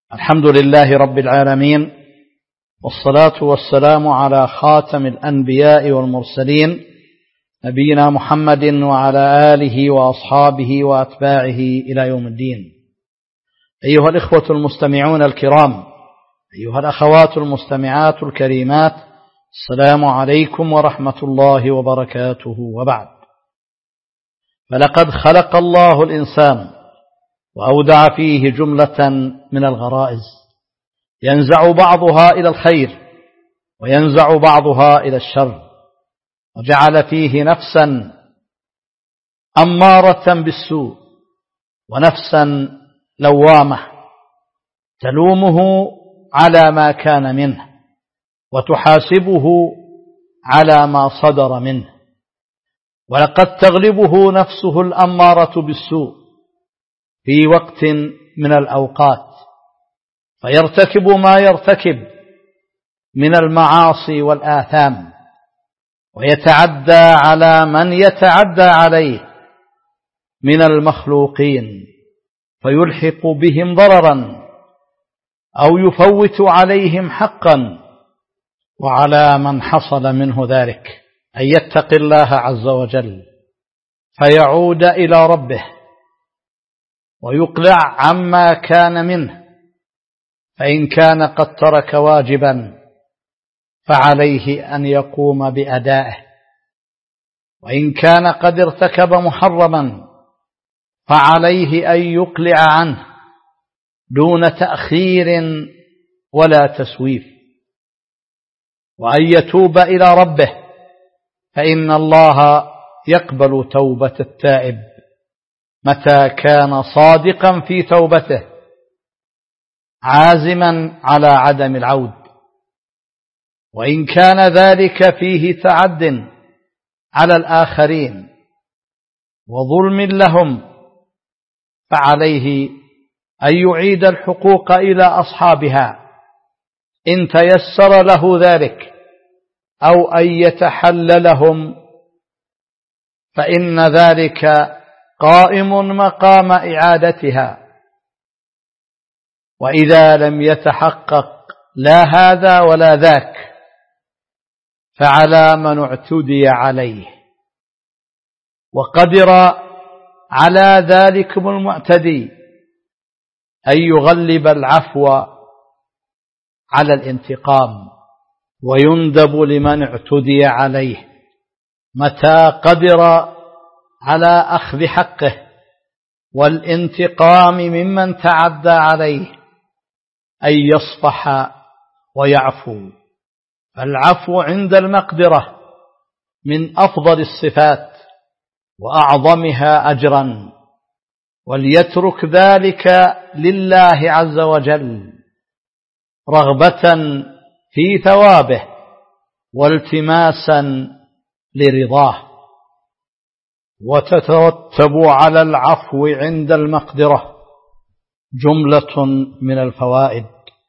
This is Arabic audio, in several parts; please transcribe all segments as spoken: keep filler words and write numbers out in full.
الحمد لله رب العالمين، والصلاة والسلام على خاتم الأنبياء والمرسلين نبينا محمد وعلى آله وأصحابه وأتباعه إلى يوم الدين. أيها الإخوة المستمعون الكرام، أيها الأخوات المستمعات الكريمات، السلام عليكم ورحمة الله وبركاته. وبعد، فلقد خلق الله الإنسان وأودع فيه جملة من الغرائز ينزع بعضها إلى الخير وينزع بعضها إلى الشر، وجعل فيه نفسا أمارة بالسوء ونفسا لوامة تلومه على ما كان منه وتحاسبه على ما صدر منه. ولقد تغلبه نفسه الأمارة بالسوء في وقت من الأوقات فيرتكب ما يرتكب من المعاصي والآثام، ويتعدى على من يتعدى عليه من المخلوقين فيلحق بهم ضررا أو يفوت عليهم حقا، وعلى من حصل منه ذلك أن يتقي الله عز وجل فيعود إلى ربه ويقلع عما كان منه، فإن كان قد ترك واجبا فعليه أن يقوم بأدائه، وإن كان قد ارتكب محرما فعليه أن يقلع عنه دون تأخير ولا تسويف، وأن يتوب إلى ربه، فإن الله يقبل توبة التائب متى كان صادقا في توبته عازما على عدم العود. وإن كان ذلك فيه تعد على الآخرين وظلم لهم فعليه أن يعيد الحقوق إلى أصحابها إن تيسر له ذلك، أو أن يتحللهم، فإن ذلك قائم مقام إعادتها. وإذا لم يتحقق لا هذا ولا ذاك فعلى من اعتدي عليه وقدر على ذلكم المعتدي أن يغلب العفو على الانتقام، ويندب لمن اعتدي عليه متى قدر على أخذ حقه والانتقام ممن تعدى عليه أن يصفح ويعفو. فالعفو عند المقدرة من أفضل الصفات وأعظمها أجرا، وليترك ذلك لله عز وجل رغبة في ثوابه والتماسا لرضاه. وتترتب على العفو عند المقدرة جملة من الفوائد،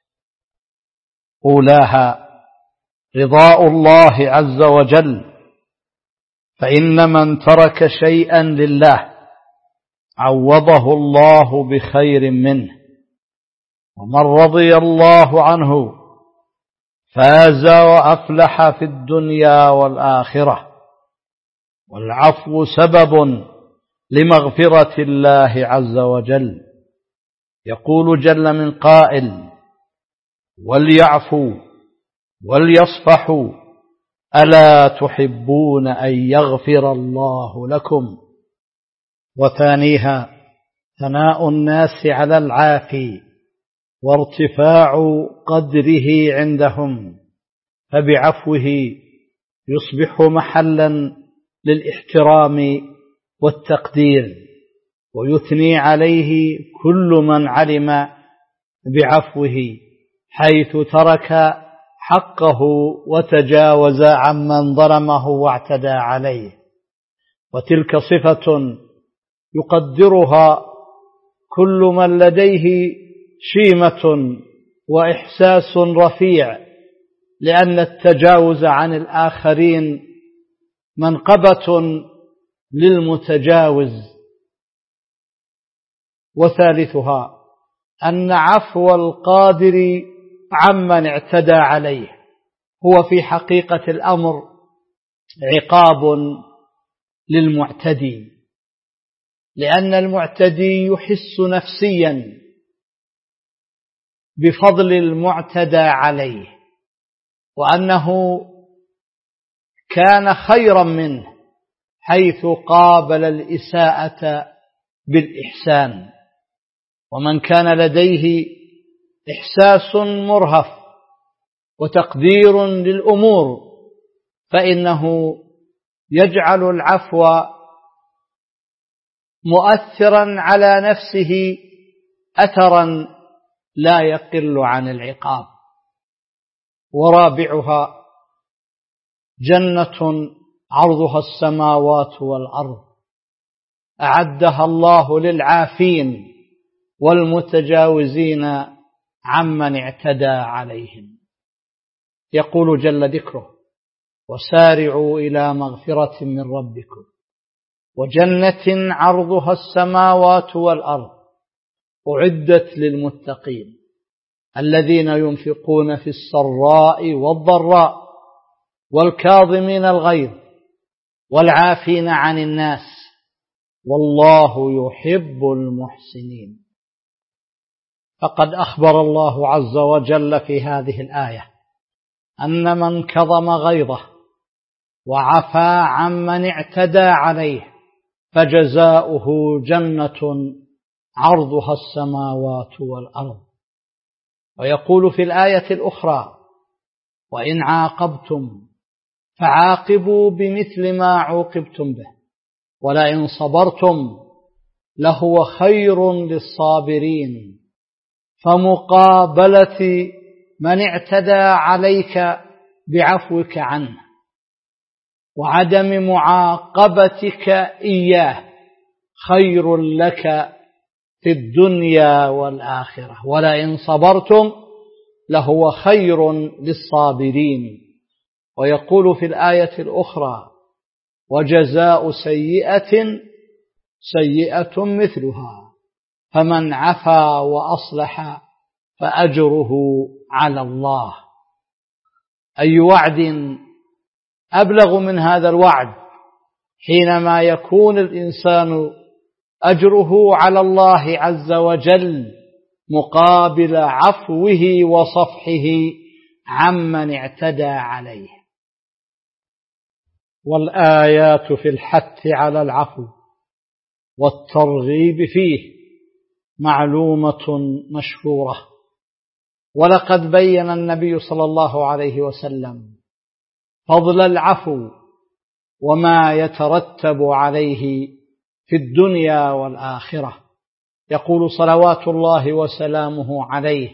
أولاها رضاء الله عز وجل، فإن من ترك شيئا لله عوضه الله بخير منه، ومن رضي الله عنه فاز وأفلح في الدنيا والآخرة. والعفو سبب لمغفرة الله عز وجل. يقول جل من قائل: وليعفوا وليصفحوا ألا تحبون أن يغفر الله لكم. وثانيها ثناء الناس على العافي وارتفاع قدره عندهم، فبعفوه يصبح محلا للاحترام والتقدير، ويثني عليه كل من علم بعفوه حيث ترك حقه وتجاوز عمن ظلمه واعتدى عليه. وتلك صفة يقدرها كل من لديه شيمة وإحساس رفيع، لأن التجاوز عن الآخرين منقبة للمتجاوز. وثالثها أن عفو القادر عمن اعتدى عليه هو في حقيقة الأمر عقاب للمعتدي، لأن المعتدي يحس نفسيا بفضل المعتدى عليه، وأنه كان خيرا منه حيث قابل الإساءة بالإحسان. ومن كان لديه إحساس مرهف وتقدير للأمور فإنه يجعل العفو مؤثرا على نفسه أثرا لا يقل عن العقاب. ورابعها جنة عرضها السماوات والأرض أعدها الله للعافين والمتجاوزين عمن اعتدى عليهم. يقول جل ذكره: وسارعوا إلى مغفرة من ربكم وجنة عرضها السماوات والأرض أعدت للمتقين الذين ينفقون في السراء والضراء والكاظمين الغيظ والعافين عن الناس والله يحب المحسنين. فقد أخبر الله عز وجل في هذه الآية أن من كظم غيظه وعفا عمن اعتدى عليه فجزاؤه جنة عرضها السماوات والأرض. ويقول في الآية الأخرى: وإن عاقبتم فعاقبوا بمثل ما عوقبتم به ولئن صبرتم لهو خير للصابرين. فمقابلة من اعتدى عليك بعفوك عنه وعدم معاقبتك إياه خير لك في الدنيا والآخرة، ولئن صبرتم لهو خير للصابرين. ويقول في الآية الأخرى: وجزاء سيئة سيئة مثلها فمن عفا وأصلح فأجره على الله. أي وعد أبلغ من هذا الوعد حينما يكون الإنسان أجره على الله عز وجل مقابل عفوه وصفحه عمن اعتدى عليه. والآيات في الحث على العفو والترغيب فيه معلومة مشهورة، ولقد بين النبي صلى الله عليه وسلم فضل العفو وما يترتب عليه في الدنيا والآخرة. يقول صلوات الله وسلامه عليه: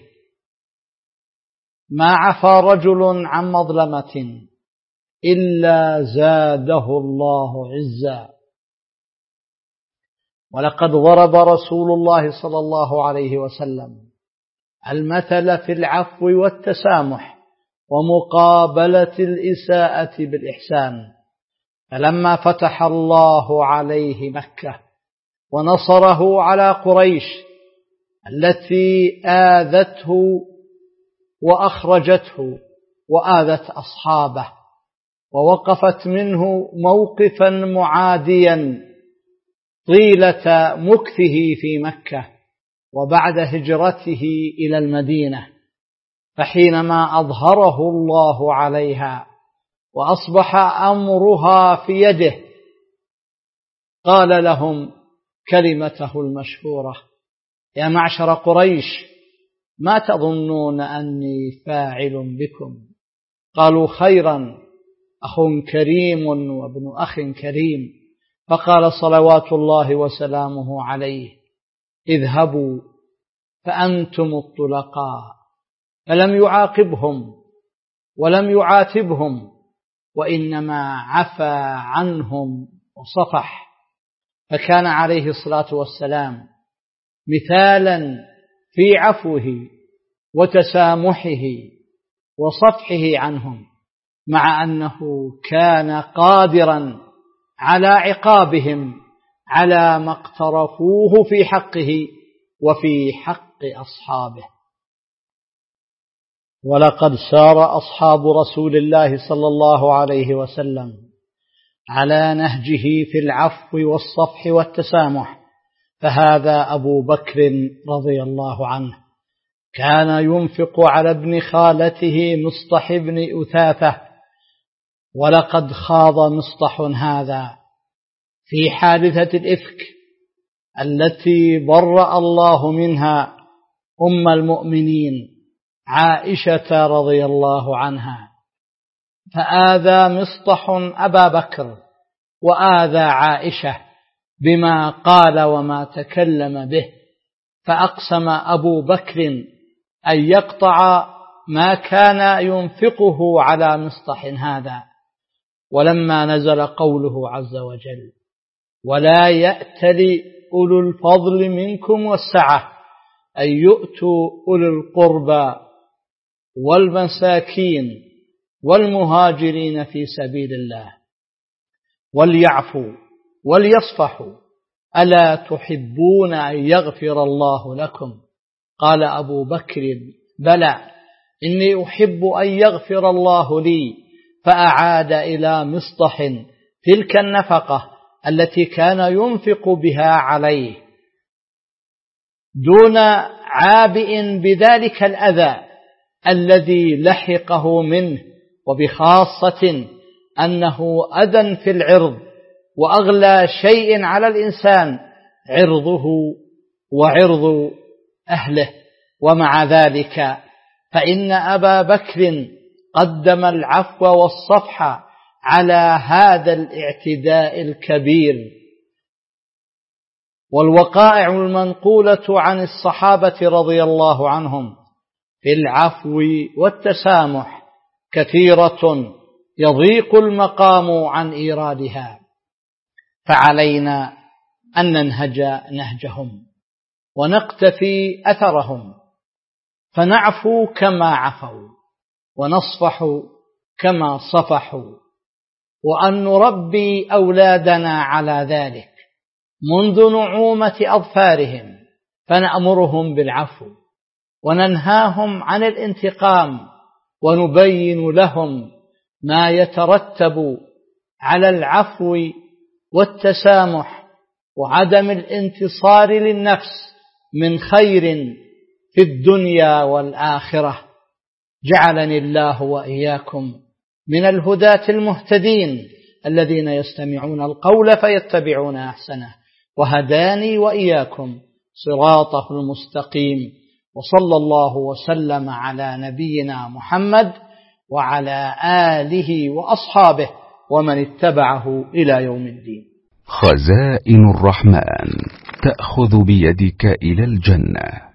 ما عفا رجل عن مظلمة إلا زاده الله عزا. ولقد ضرب رسول الله صلى الله عليه وسلم المثل في العفو والتسامح ومقابلة الإساءة بالإحسان. فلما فتح الله عليه مكة ونصره على قريش التي آذته وأخرجته وآذت أصحابه ووقفت منه موقفا معاديا طيلة مكثه في مكة وبعد هجرته إلى المدينة، فحينما أظهره الله عليها وأصبح أمرها في يده قال لهم كلمته المشهورة: يا معشر قريش ما تظنون أني فاعل بكم؟ قالوا: خيرا، أخ كريم وابن أخ كريم. فقال صلوات الله وسلامه عليه: اذهبوا فأنتم الطلقاء. فلم يعاقبهم ولم يعاتبهم وإنما عفى عنهم وصفح. فكان عليه الصلاة والسلام مثالا في عفوه وتسامحه وصفحه عنهم، مع أنه كان قادرا على عقابهم على ما اقترفوه في حقه وفي حق حق أصحابه. ولقد سار أصحاب رسول الله صلى الله عليه وسلم على نهجه في العفو والصفح والتسامح، فهذا أبو بكر رضي الله عنه كان ينفق على ابن خالته مصطح بن أثاثة، ولقد خاض مصطح هذا في حادثة الإفك التي برأ الله منها أم المؤمنين عائشة رضي الله عنها، فآذى مصطح أبا بكر وآذى عائشة بما قال وما تكلم به، فأقسم أبو بكر أن يقطع ما كان ينفقه على مصطح هذا. ولما نزل قوله عز وجل: ولا يأتل أولو الفضل منكم والسعة أن يؤتوا أولي القربى والمساكين والمهاجرين في سبيل الله وليعفوا وليصفحوا ألا تحبون أن يغفر الله لكم؟ قال أبو بكر: بلى، إني أحب أن يغفر الله لي. فأعاد إلى مصطح تلك النفقة التي كان ينفق بها عليه دون عابئ بذلك الأذى الذي لحقه منه، وبخاصة أنه أذى في العرض، وأغلى شيء على الإنسان عرضه وعرض أهله. ومع ذلك فإن أبا بكر قدم العفو والصفح على هذا الاعتداء الكبير. والوقائع المنقولة عن الصحابة رضي الله عنهم في العفو والتسامح كثيرة يضيق المقام عن إيرادها، فعلينا أن ننهج نهجهم ونقتفي أثرهم، فنعفو كما عفوا ونصفح كما صفحوا، وأن نربي أولادنا على ذلك منذ نعومة أظفارهم، فنأمرهم بالعفو وننهاهم عن الانتقام، ونبين لهم ما يترتب على العفو والتسامح وعدم الانتصار للنفس من خير في الدنيا والآخرة. جعلني الله وإياكم من الهداة المهتدين الذين يستمعون القول فيتبعون أحسنه، وهداني وإياكم صراطه المستقيم. وصلى الله وسلم على نبينا محمد وعلى آله وأصحابه ومن اتبعه إلى يوم الدين. خزائن الرحمن تأخذ بيدك إلى الجنة.